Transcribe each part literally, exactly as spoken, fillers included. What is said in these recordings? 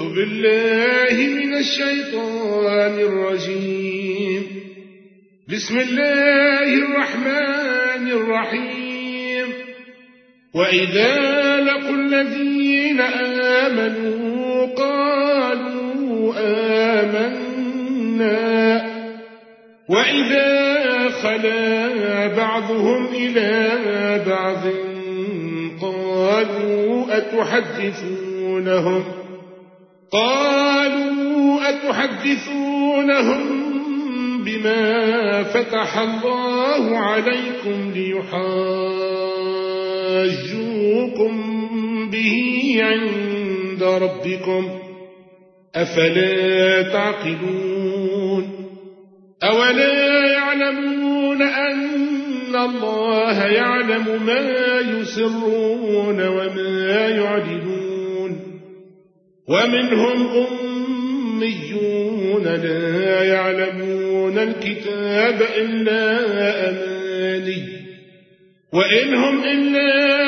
أعوذ بالله من الشيطان الرجيم. بسم الله الرحمن الرحيم. وإذا لقوا الذين آمنوا قالوا آمنا وإذا خلا بعضهم إلى بعض قالوا أتحدثونهم قالوا أتحدثونهم بما فتح الله عليكم ليحاجوكم به عند ربكم أفلا تعقلون أولا يعلمون أن الله يعلم ما يسرون وما يعلنون ومنهم أميون لا يعلمون الكتاب إلا أماني وإنهم إلا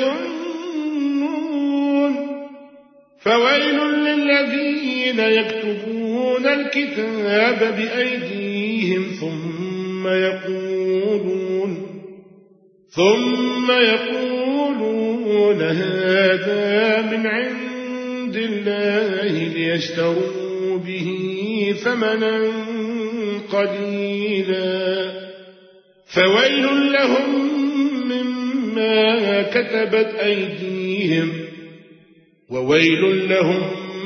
يظنون فويل للذين يكتبون الكتاب بأيديهم ثم يقولون ثم يقولون هذا من عند الله ليشتروا به ثمنا قليلا فويل لهم مما كتبت أيديهم وويل لهم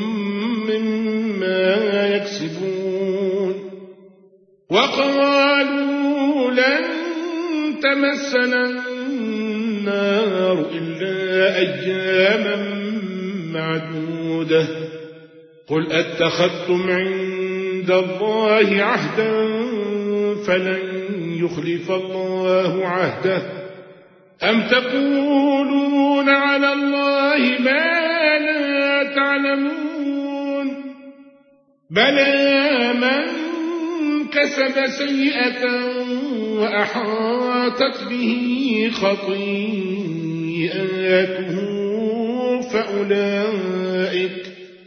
مما يكسبون. وقالوا لن تمسنا النار إلا أياما معدودة قل أتخذتم عند الله عهدا فلن يخلف الله عهده أم تقولون على الله ما لا تعلمون بلى من كسب سيئة وأحاطت به خطيئاته فأولئك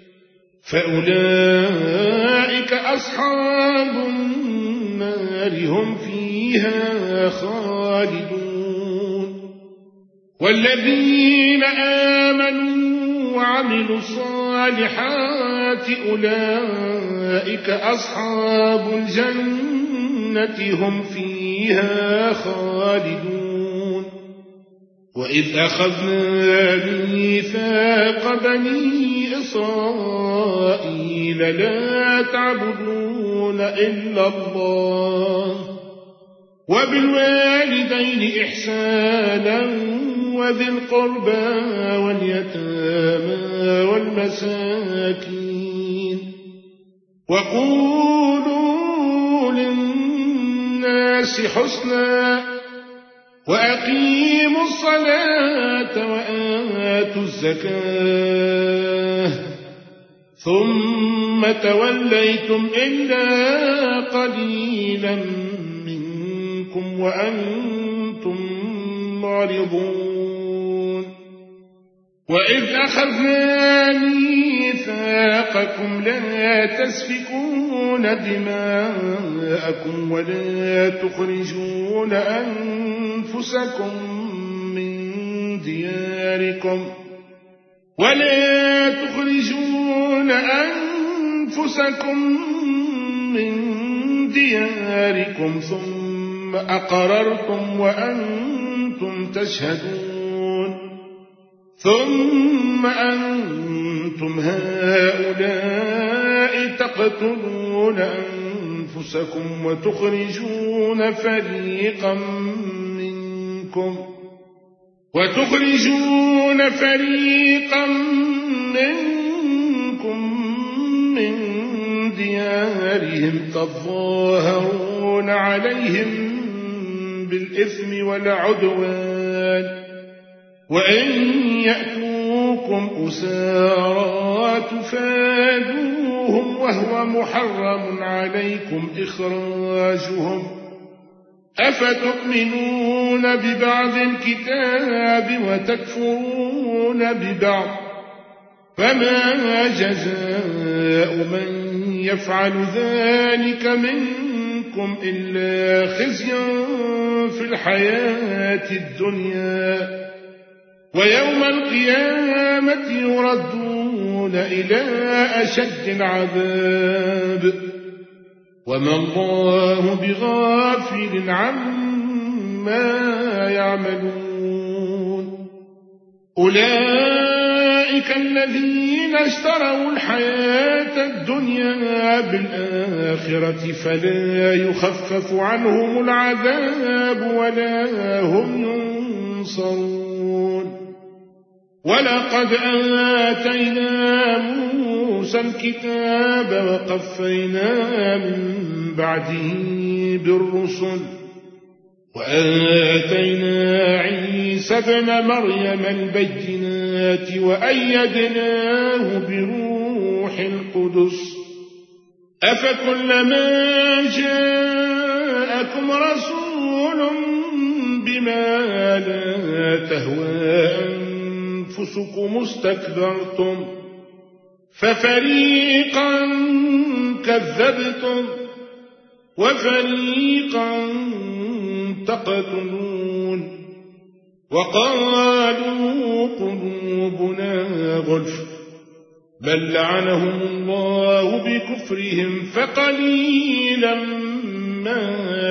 فأولئك أصحاب النار هم فيها خالدون. والذين آمنوا وعملوا الصالحات أولئك أصحاب الجنة هم فيها خالدون. وإذ أخذنا ميثاق بني إسرائيل لا تعبدون إلا الله وبالوالدين إحسانا وذي القربى واليتامى والمساكين وقولوا للناس حسنا وأقيموا الصلاة وآتوا الزكاة ثم توليتم إلا قليلا منكم وأنتم معرضون. وإذ أخذنا ميثاقكم لا تسفكون دماءكم ولا تخرجون أنفسكم من دياركم ولا تخرجون أنفسكم من دياركم ثم أقررتم وأنتم تشهدون ثم أنتم هؤلاء تقتلون أنفسكم وتخرجون فريقا منكم وتخرجون فريقا منكم من ديارهم تظاهرون عليهم بالإثم والعدوان وإن يأتوكم أسارى تفادوهم وهو محرم عليكم إخراجهم أفتؤمنون ببعض الكتاب وتكفرون ببعض فما جزاء من يفعل ذلك منكم إلا خزي في الحياة الدنيا ويوم القيامة يردون إلى أشد العذاب وما الله بغافل عما يعملون. أولئك الذين اشتروا الحياة الدنيا بالآخرة فلا يخفف عنهم العذاب ولا هم ينصرون. ولقد آتينا موسى الكتاب وقفينا من بعده بالرسل وآتينا عيسى ابن مريم البينات وأيدناه بروح القدس أفكلما جاءكم رسول بما لا تهوى أنفسكم استكبرتم ففريقا كذبتم وفريقا تقتلون. وقالوا قلوبنا غلف بل لعنهم الله بكفرهم فقليلا ما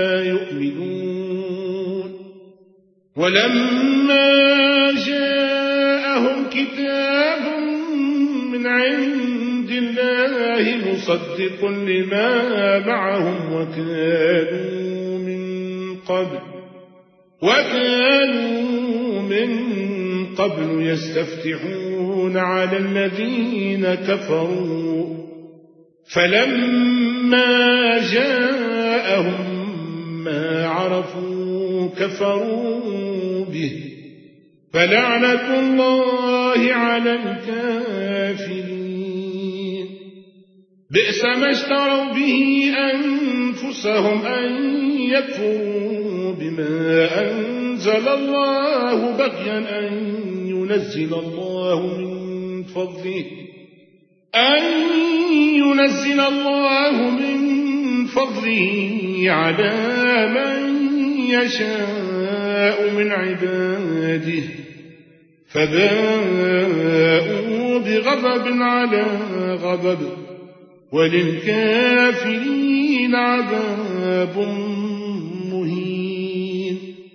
يؤمنون. ولما جاءهم كتاب من عند الله مصدق لما معهم وكانوا من قبل وكانوا من قبل يستفتحون على الذين كفروا فلما جاءهم ما عرفوا كفروا به فلعنة الله على الكافرين. بئس ما اشتروا به أنفسهم أن يكفروا بما أنزل الله بغيا أن ينزل الله من فضله أن ينزل الله من فضله على من يشاء من عباده فباءوا بغضب على غضب وللكافرين عذاب مهين.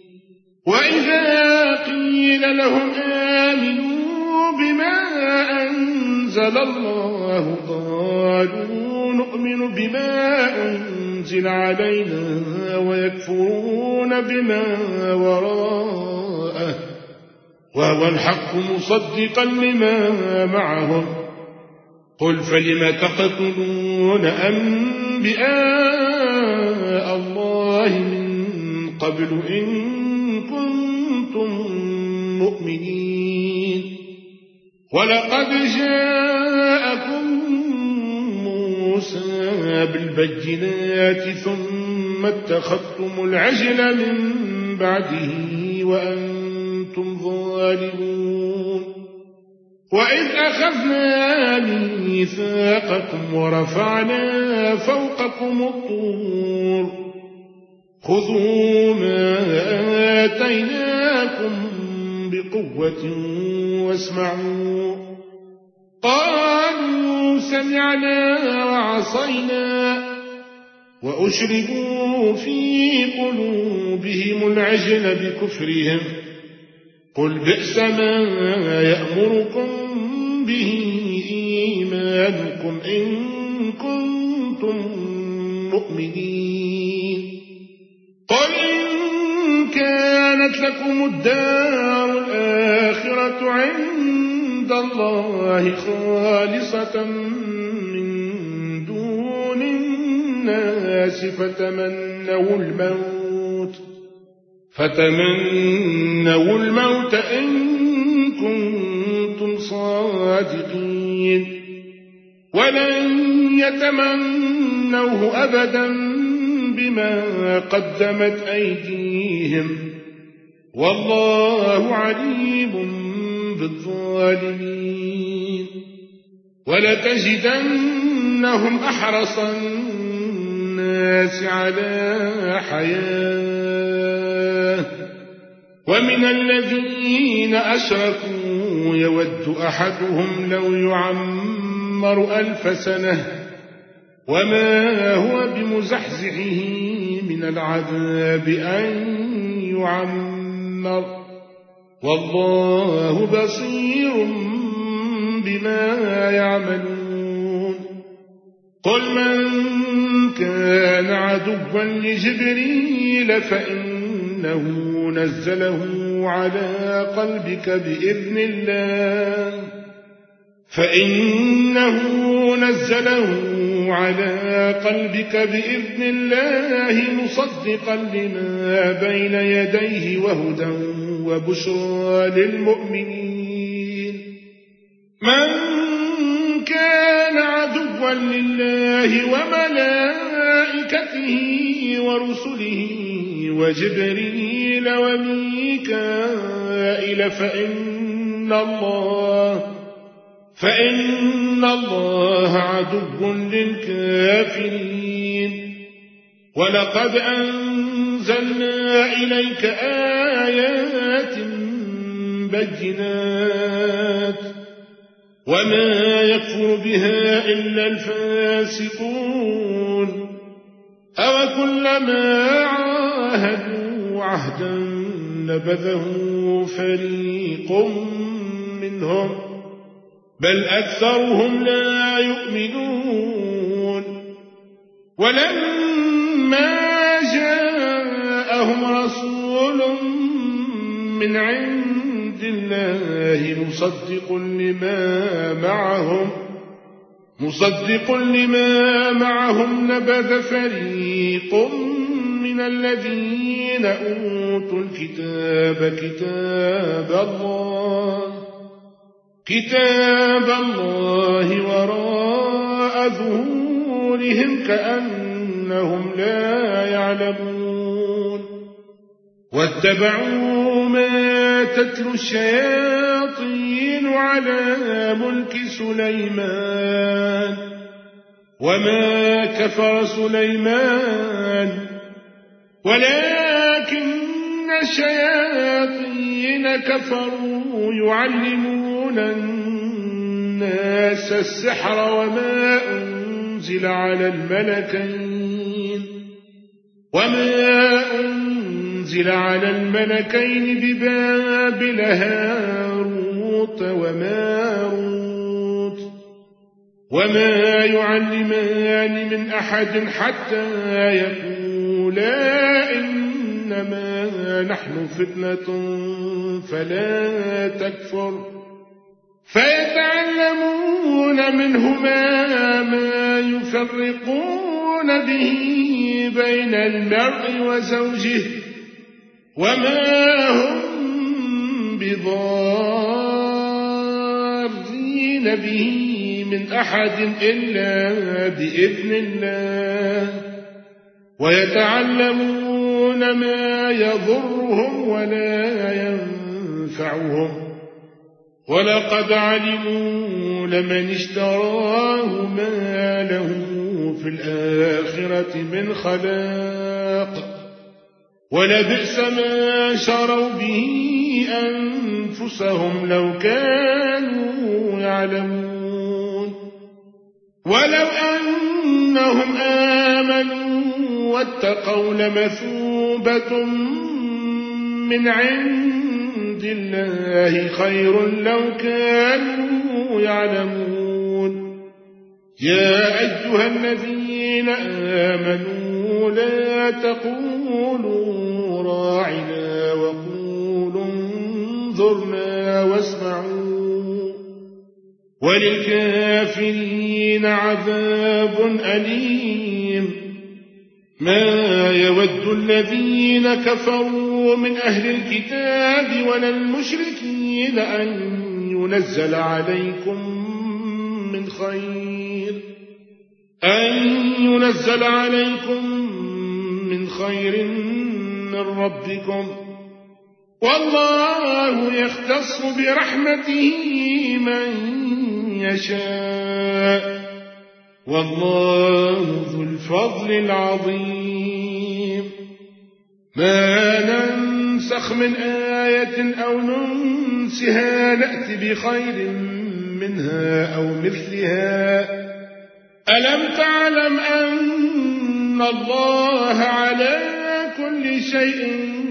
وإذا قيل لهم آمنوا بما أنزل الله قالوا نؤمن بما أنزل علينا ويكفرون بما وراءه وهو الحق مصدقا لما معهم قل فلم تقتلون أنبياء الله من قبل إن كنتم مؤمنين. ولقد جاءكم موسى بالبينات ثم اتخذتم العجل من بعده وأنتم ظالمون. وإذ أخذنا ميثاقكم ورفعنا فوقكم الطور خذوا ما آتيناكم بقوة واسمعوا قالوا سمعنا وعصينا وأشربوا في قلوبهم العجل بكفرهم قل بئس ما يأمركم به إيمانكم إن كنتم مؤمنين. قل إن كانت لكم الدار الآخرة عند الله خالصة من دون الناس فتمنوا الموت فتمنوا الموت إن كنتم صادقين ولن يتمنوه أبدا بما قدمت أيديهم والله عليم بالظالمين. ولتجدنهم أحرص الناس على حياة ومن الذين أشركوا يود أحدهم لو يعمر ألف سنة وما هو بمزحزحه من العذاب أن يعمر والله بصير بما يعملون قل من كان عدوا لجبريل فإنه نزله على قلبك بإذن الله فإنه نزله على قلبك بإذن الله مصدقا لما بين يديه وهدى وبشرى للمؤمنين من كان عدوا لله وملائكته ورسله وجبريل وميكائيل فإن الله فإن الله عدو للكافرين ولقد أنزلنا إليك آيات بينات وما يكفر بها إلا الفاسقون أوكلما عاهدوا عهدا نبذه فريق منهم بل أكثرهم لا يؤمنون ولما جاءهم رسول من عند الله مصدق لما معهم مصدق لما معهم نبذ فريق من الذين أوتوا الكتاب كتاب الله كتاب الله وراء ظهورهم كأنهم لا يعلمون واتبعوا ما تتلو الشياطين على ملك سليمان وما كفر سليمان ولكن الشياطين كفروا يعلمون الناس السحر وما أنزل على الملكين وما أنزل على الملكين ببابل هاروت وماروت وما يعلمان من أحد حتى يقولا إنما نحن فتنة فلا تكفر فيتعلمون منهما ما يفرقون به بين المرء وزوجه وما هم بضارين به من أحد إلا بإذن الله ويتعلمون ما يضرهم ولا ينفعهم ولقد علموا لمن اشتراه ما له في الآخرة من خلاق ولبئس ما شروا به أنفسهم لو كانوا يعلمون ولو أنهم آمنوا واتقوا لمثوبة من عند الله خير لو كانوا يعلمون يا أيها الذين آمنوا لا تقولوا راعنا وقولوا انظرنا واسمعوا وللكافرين عذاب أليم ما يود الذين كفروا من أهل الكتاب ولا المشركين أن ينزل عليكم من خير أن ينزل عليكم من خير من ربكم والله يختص برحمته من يشاء والله ذو الفضل العظيم. ما ننسخ من آية أو ننسها نأت بخير منها أو مثلها. ألم تعلم أن الله على كل شيء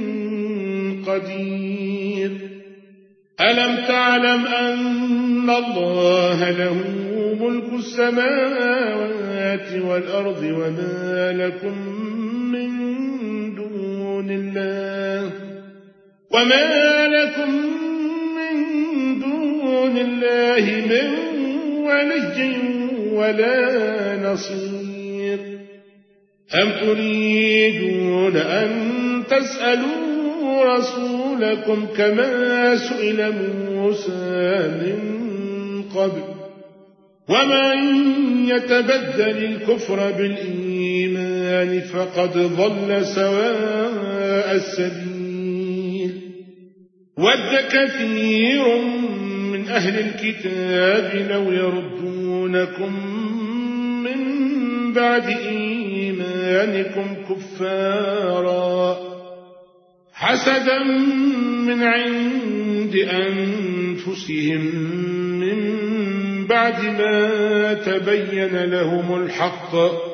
قدير؟ ألم تعلم أن الله له ملك السماوات والأرض وما لكم من دون الله وما لكم من دون الله من ولي ولا نصير. أم تريدون أن تسألوا رسولكم كما سئل موسى من قبل؟ ومن يتبدل الكفر بالإيمان فقد ضل سواء السبيل. ود كثير من أهل الكتاب لو يردونكم من بعد إيمانكم كفارا حسدا من عند أنفسهم من بعد ما تبين لهم الحق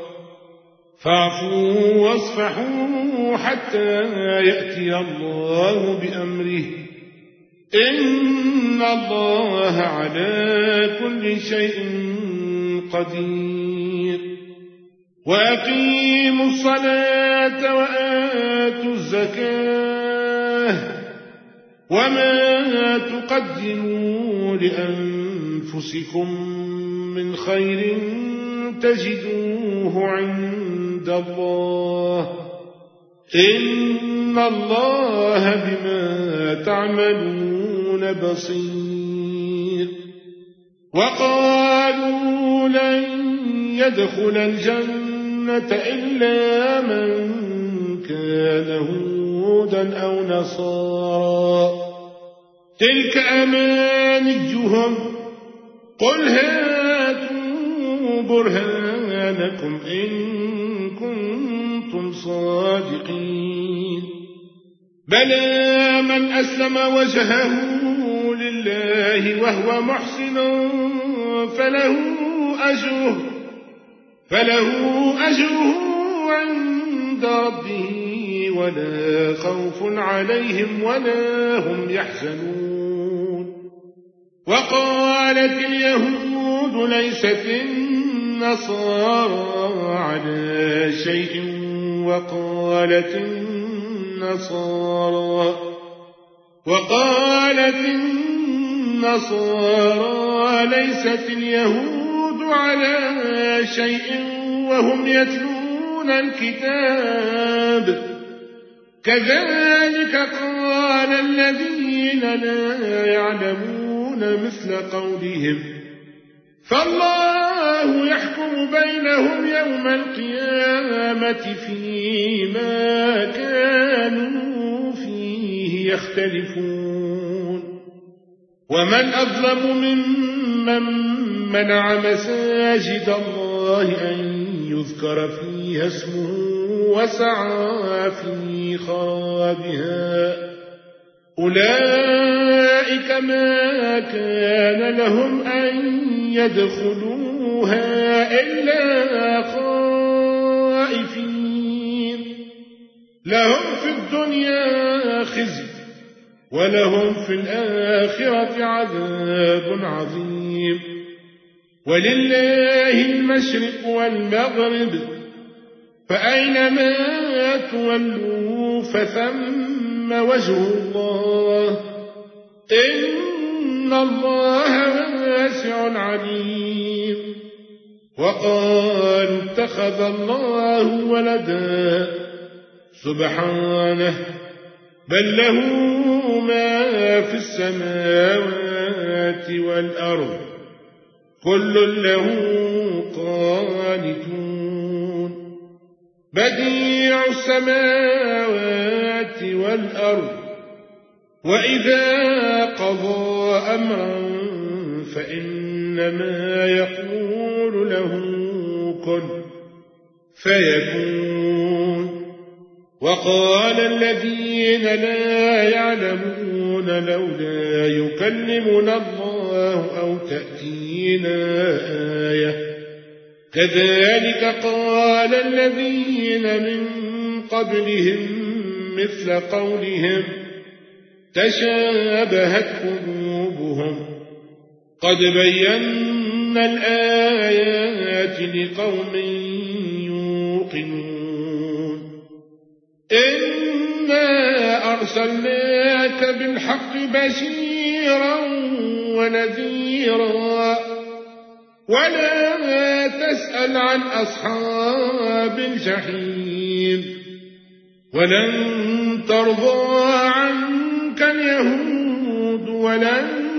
فاعفوا واصفحوا حتى يأتي الله بأمره إن الله على كل شيء قدير. وأقيموا الصلاة وآتوا الزكاة وما تقدموا لأنفسكم من خير تجدوه عند الله إن الله بما تعملون بصير. وقالوا لن يدخل الجنة إلا من كان هودا أو نصارى تلك أمانيهم قل هاتوا برهانكم إن كنتم صادقين. بلى من أسلم وجهه لله وهو محسن فله أجره فله أجره عند ربه ولا خوف عليهم ولا هم يحزنون. وقالت اليهود ليست النصارى على شيء وقالت النصارى وقالت النصارى ليست اليهود على شيء وهم يتلون الكتاب كذلك قال الذين لا يعلمون مثل قولهم فالله يحكم بينهم يوم القيامة فيما كانوا فيه يختلفون. ومن أظلم ممن منع مساجد الله أن يذكر فيها اسمه وسعى في خرابها أولئك ما كان لهم أن يدخلوها إلا خائفين لهم في الدنيا خزي ولهم في الآخرة عذاب عظيم. ولله المشرق والمغرب فأينما تولوا فثم وجه الله إن الله واسع عليم. وقالوا اتخذ الله ولدا سبحانه بل له ما في السماوات والأرض كل له قانتون. بديع السماوات والأرض وإذا قضى أمرا فإن إنما يقول له كن فيكون. وقال الذين لا يعلمون لولا يكلمنا الله أو تأتينا آية كذلك قال الذين من قبلهم مثل قولهم تشابهت قلوبهم قد بينا الآيات لقوم يوقنون. إنا أرسلناك بالحق بشيرا ونذيرا ولا تسأل عن أصحاب الجحيم ولن ترضى عنك اليهود ولا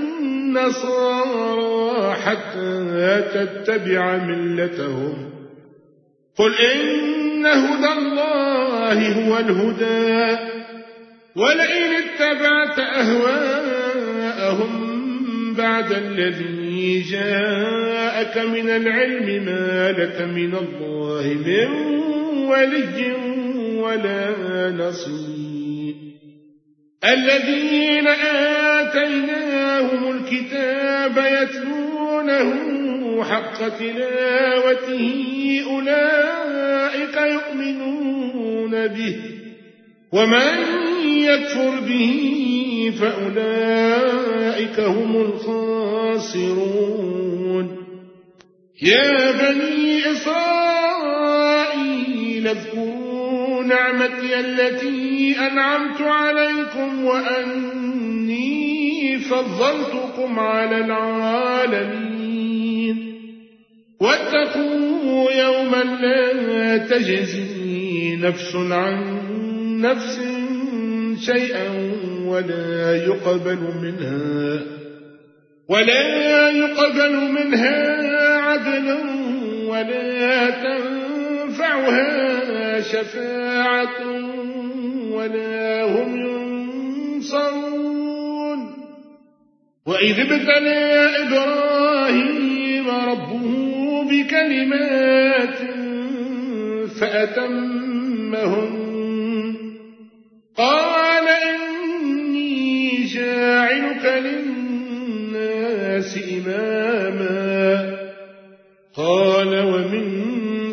النصارى حتى تتبع ملتهم قل إن هدى الله هو الهدى ولئن اتبعت أهواءهم بعد الذي جاءك من العلم ما لك من الله من ولي ولا نصير. الذين آتيناهم الكتاب يتلونه حق تلاوته أولئك يؤمنون به ومن يكفر به فأولئك هم الخاسرون. يا بني إسرائيل اذكروا نعمتي التي أنعمت عليكم وأني فضلتكم على العالمين واتقوا يوما لا تجزي نفس عن نفس شيئا ولا يقبل منها ولا يقبل منها عدل ولا تنفعها شفاعة ولا هم ينصرون. وإذ ابتلى إبراهيم ربه بكلمات فأتمهن قال إني جاعلك للناس إماما قال ومن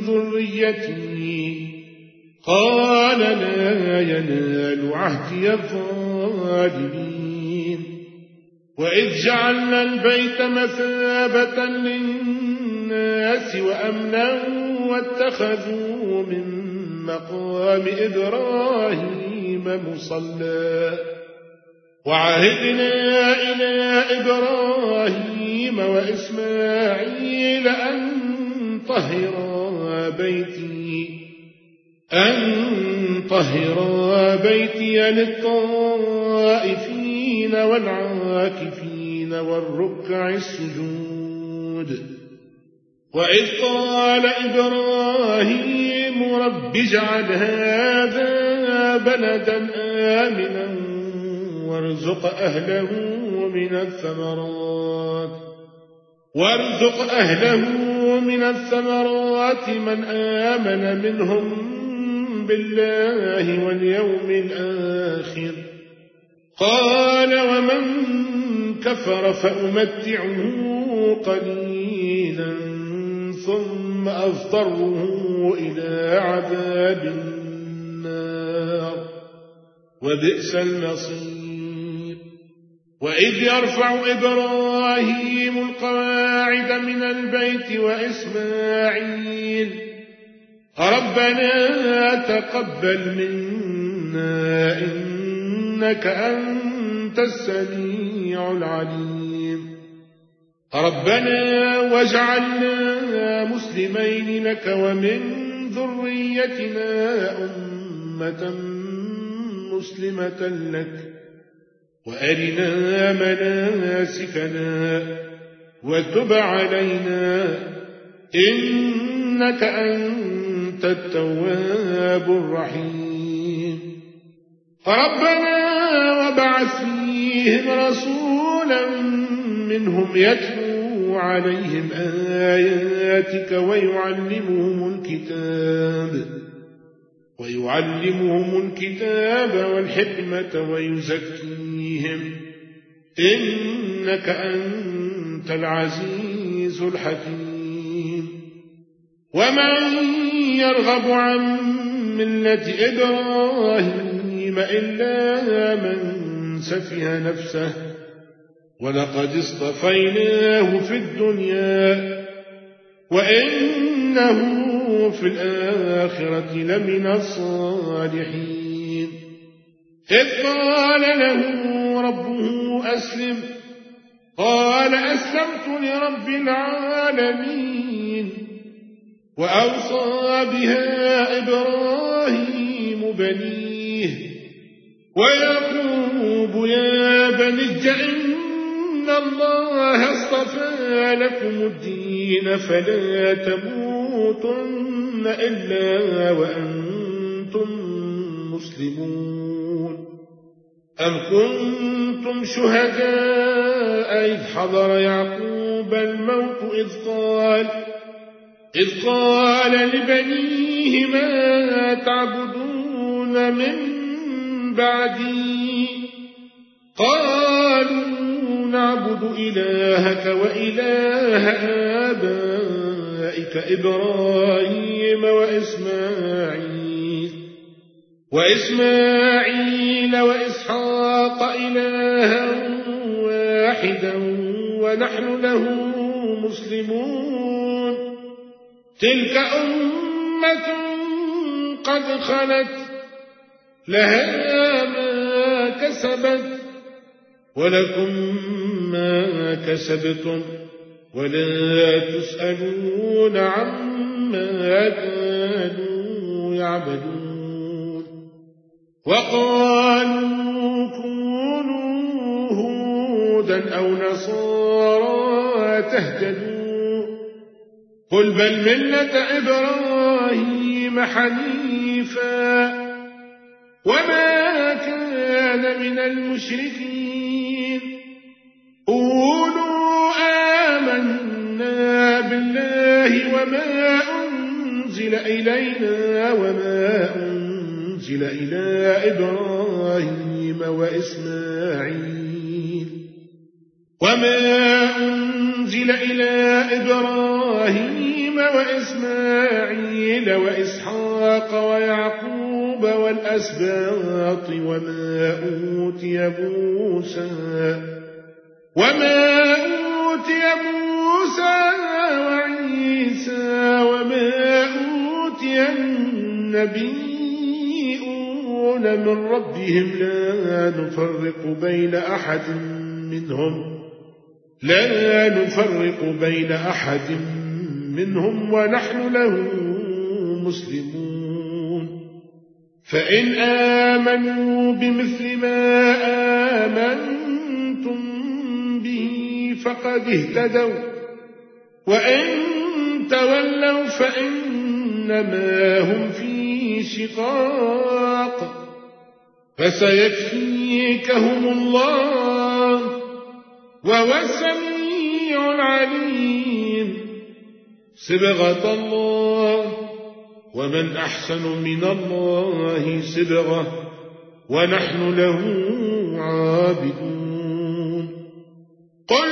ذريتي قال لا ينال عهدي الظالمين. وإذ جعلنا البيت مثابة للناس وأمنا واتخذوا من مقام إبراهيم مصلى وعهدنا إلى إبراهيم وإسماعيل أن طهرا بيتي أن طهرا بيتي للطائفين والعاكفين والركع السجود. وإذ قال إبراهيم رب اجعل هذا بلدا آمنا وارزق أهله من الثمرات وارزق أهله من الثمرات من آمن منهم بالله واليوم الآخر قال ومن كفر فأمتعه قليلا ثم أضطره إلى عذاب النار وبئس المصير. وإذ يرفع إبراهيم القواعد من البيت وإسماعيل ربنا تقبل منا إنك أنت السميع العليم ربنا واجعلنا مسلمين لك ومن ذريتنا أمة مسلمة لك وأرنا مناسكنا وتب علينا إنك أنت التواب الرحيم. ربنا وابعث فيهم رسولا منهم يتلو عليهم آياتك ويعلمهم الكتاب ويعلمهم الكتاب والحكمة ويزكيهم إنك أنت العزيز الحكيم. ومن يرغب عن ملة إبراهيم إلا من سفه نفسه ولقد اصطفيناه في الدنيا وإنه في الآخرة لمن الصالحين. إذ قال له ربه أسلم قال أسلمت لرب العالمين. وأوصى بها إبراهيم بنيه ويعقوب يا بني إن الله اصطفى لكم الدين فلا تموتن إلا وأنتم مسلمون. أم كنتم شهداء إذ حضر يعقوب الموت إذ قال إذ قال لبنيه ما تعبدون من بعدي قالوا نعبد إلهك وإله آبائك إبراهيم وإسماعيل وإسماعيل وإسحاق إلها واحدا ونحن له مسلمون. تلك أمة قد خلت لها ما كسبت ولكم ما كسبتم ولا تسألون عما كانوا يعبدون. وقالوا كونوا هودا أو نصارى تهتدوا قل بل ملة إبراهيم حنيفا وما كان من المشركين. قولوا آمنا بالله وما أنزل إلينا وما أنزل إلى إبراهيم وإسماعيل وما أنزل إلى إبراهيم وإسماعيل وإسحاق ويعقوب والأسباط وما أوتي موسى وما أوتي موسى وعيسى وما أوتي النبيون من ربهم لا نفرق بين أحد منهم لا نفرق بين أحد منهم ونحن له مسلمون. فإن آمنوا بمثل ما آمنتم به فقد اهتدوا وإن تولوا فإنما هم في شقاق فسيكفيكهم الله وهو السميع العليم. صبغة الله ومن أحسن من الله صبغة ونحن له عابدون. قل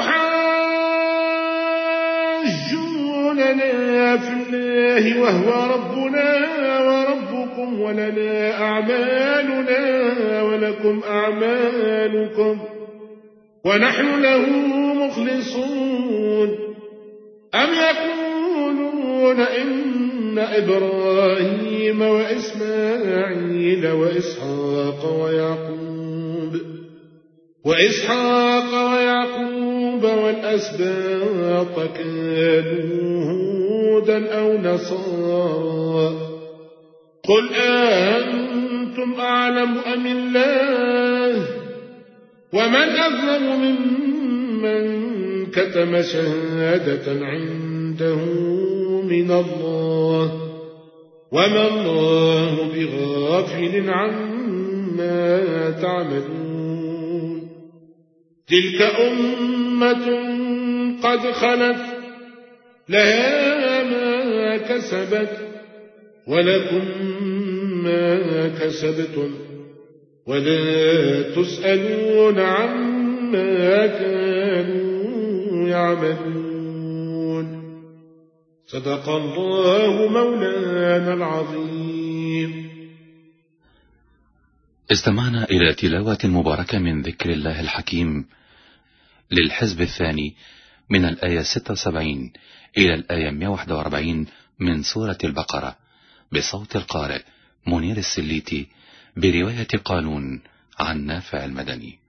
أتحاجوننا في الله وهو ربنا وربكم ولنا أعمالنا ولكم أعمالكم ونحن له مخلصون. أم يقولون إن إبراهيم وإسماعيل وإسحاق ويعقوب وإسحاق ويعقوب والأسباط كانوا هودا أو نصارى قل أنتم أعلم أم الله ومن أظلم ممن كتم شهادة عنده من الله وما الله بغافل عما تعملون. تلك أمة قد خلت لها ما كسبت ولكم ما كسبتم ولا تسألون عما كانوا يعملون. صدق الله مولانا العظيم. استمعنا إلى تلاوة مباركة من ذكر الله الحكيم للحزب الثاني من الآية ستة وسبعين إلى الآية مئة وواحد وأربعين من سورة البقرة بصوت القارئ منير السليتي برواية قالون عن نافع المدني.